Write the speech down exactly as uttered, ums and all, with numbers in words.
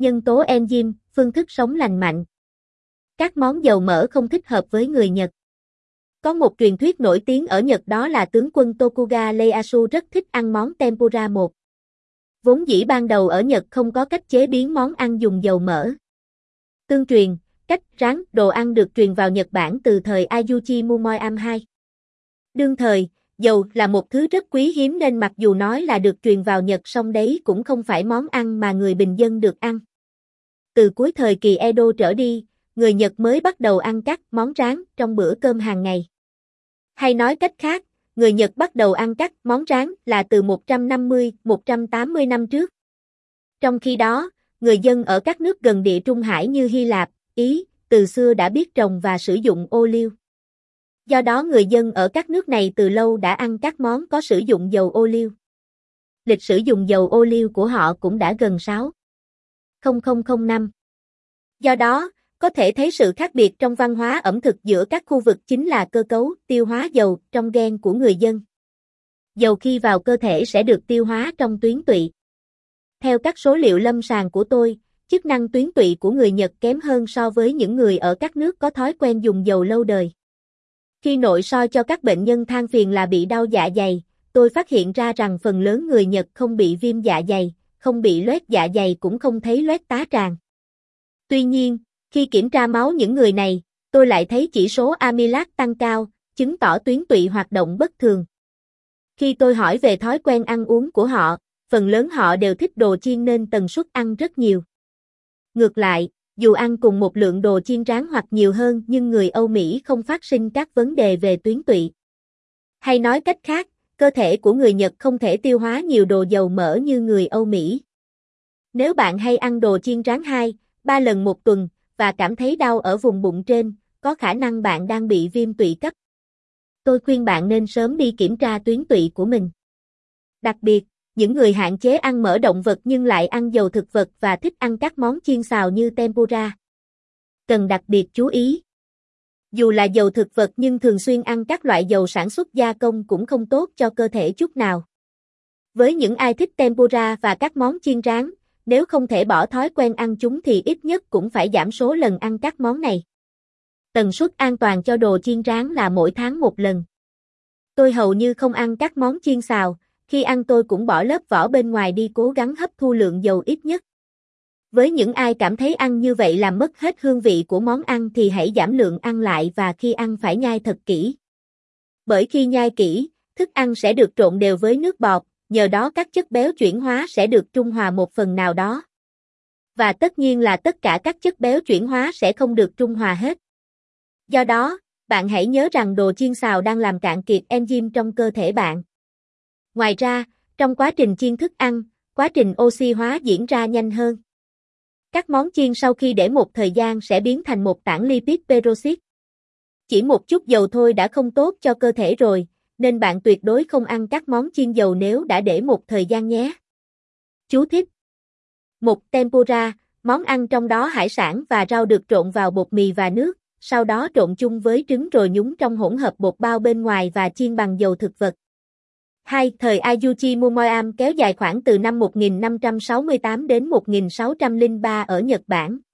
Nhân tố enzyme, phương thức sống lành mạnh. Các món dầu mỡ không thích hợp với người Nhật. Có một truyền thuyết nổi tiếng ở Nhật đó là tướng quân Tokugawa Ieyasu rất thích ăn món tempura một. Vốn dĩ ban đầu ở Nhật không có cách chế biến món ăn dùng dầu mỡ. Tương truyền, cách rán đồ ăn được truyền vào Nhật Bản từ thời Ayuji Mumoyam đệ nhị. Đương thời, dầu là một thứ rất quý hiếm nên mặc dù nói là được truyền vào Nhật song đấy cũng không phải món ăn mà người bình dân được ăn. Từ cuối thời kỳ Edo trở đi, người Nhật mới bắt đầu ăn các món rán trong bữa cơm hàng ngày. Hay nói cách khác, người Nhật bắt đầu ăn các món rán là từ một trăm năm mươi đến một trăm tám mươi năm trước. Trong khi đó, người dân ở các nước gần Địa Trung Hải như Hy Lạp, Ý, từ xưa đã biết trồng và sử dụng ô liu. Do đó người dân ở các nước này từ lâu đã ăn các món có sử dụng dầu ô liu. Lịch sử dùng dầu ô liu của họ cũng đã gần sáu nghìn năm. Do đó, có thể thấy sự khác biệt trong văn hóa ẩm thực giữa các khu vực chính là cơ cấu tiêu hóa dầu trong gen của người dân. Dầu khi vào cơ thể sẽ được tiêu hóa trong tuyến tụy. Theo các số liệu lâm sàng của tôi, chức năng tuyến tụy của người Nhật kém hơn so với những người ở các nước có thói quen dùng dầu lâu đời. Khi nội soi cho các bệnh nhân than phiền là bị đau dạ dày, tôi phát hiện ra rằng phần lớn người Nhật không bị viêm dạ dày, không bị loét dạ dày cũng không thấy loét tá tràng. Tuy nhiên, khi kiểm tra máu những người này, tôi lại thấy chỉ số amylat tăng cao, chứng tỏ tuyến tụy hoạt động bất thường. Khi tôi hỏi về thói quen ăn uống của họ, phần lớn họ đều thích đồ chiên nên tần suất ăn rất nhiều. Ngược lại, dù ăn cùng một lượng đồ chiên rán hoặc nhiều hơn nhưng người Âu Mỹ không phát sinh các vấn đề về tuyến tụy. Hay nói cách khác, cơ thể của người Nhật không thể tiêu hóa nhiều đồ dầu mỡ như người Âu Mỹ. Nếu bạn hay ăn đồ chiên rán hai, ba lần một tuần, và cảm thấy đau ở vùng bụng trên, có khả năng bạn đang bị viêm tụy cấp. Tôi khuyên bạn nên sớm đi kiểm tra tuyến tụy của mình. Đặc biệt, những người hạn chế ăn mỡ động vật nhưng lại ăn dầu thực vật và thích ăn các món chiên xào như tempura. Cần đặc biệt chú ý. Dù là dầu thực vật nhưng thường xuyên ăn các loại dầu sản xuất gia công cũng không tốt cho cơ thể chút nào. Với những ai thích tempura và các món chiên rán, nếu không thể bỏ thói quen ăn chúng thì ít nhất cũng phải giảm số lần ăn các món này. Tần suất an toàn cho đồ chiên rán là mỗi tháng một lần. Tôi hầu như không ăn các món chiên xào, khi ăn tôi cũng bỏ lớp vỏ bên ngoài đi cố gắng hấp thu lượng dầu ít nhất. Với những ai cảm thấy ăn như vậy làm mất hết hương vị của món ăn thì hãy giảm lượng ăn lại và khi ăn phải nhai thật kỹ. Bởi khi nhai kỹ, thức ăn sẽ được trộn đều với nước bọt, nhờ đó các chất béo chuyển hóa sẽ được trung hòa một phần nào đó. Và tất nhiên là tất cả các chất béo chuyển hóa sẽ không được trung hòa hết. Do đó, bạn hãy nhớ rằng đồ chiên xào đang làm cạn kiệt enzyme trong cơ thể bạn. Ngoài ra, trong quá trình chiên thức ăn, quá trình oxy hóa diễn ra nhanh hơn. Các món chiên sau khi để một thời gian sẽ biến thành một tảng lipid peroxide. Chỉ một chút dầu thôi đã không tốt cho cơ thể rồi, nên bạn tuyệt đối không ăn các món chiên dầu nếu đã để một thời gian nhé. Chú thích: một tempura, món ăn trong đó hải sản và rau được trộn vào bột mì và nước, sau đó trộn chung với trứng rồi nhúng trong hỗn hợp bột bao bên ngoài và chiên bằng dầu thực vật. hai. Thời Ayuji Mumoyam kéo dài khoảng từ năm một nghìn năm trăm sáu mươi tám đến một nghìn sáu trăm lẻ ba ở Nhật Bản.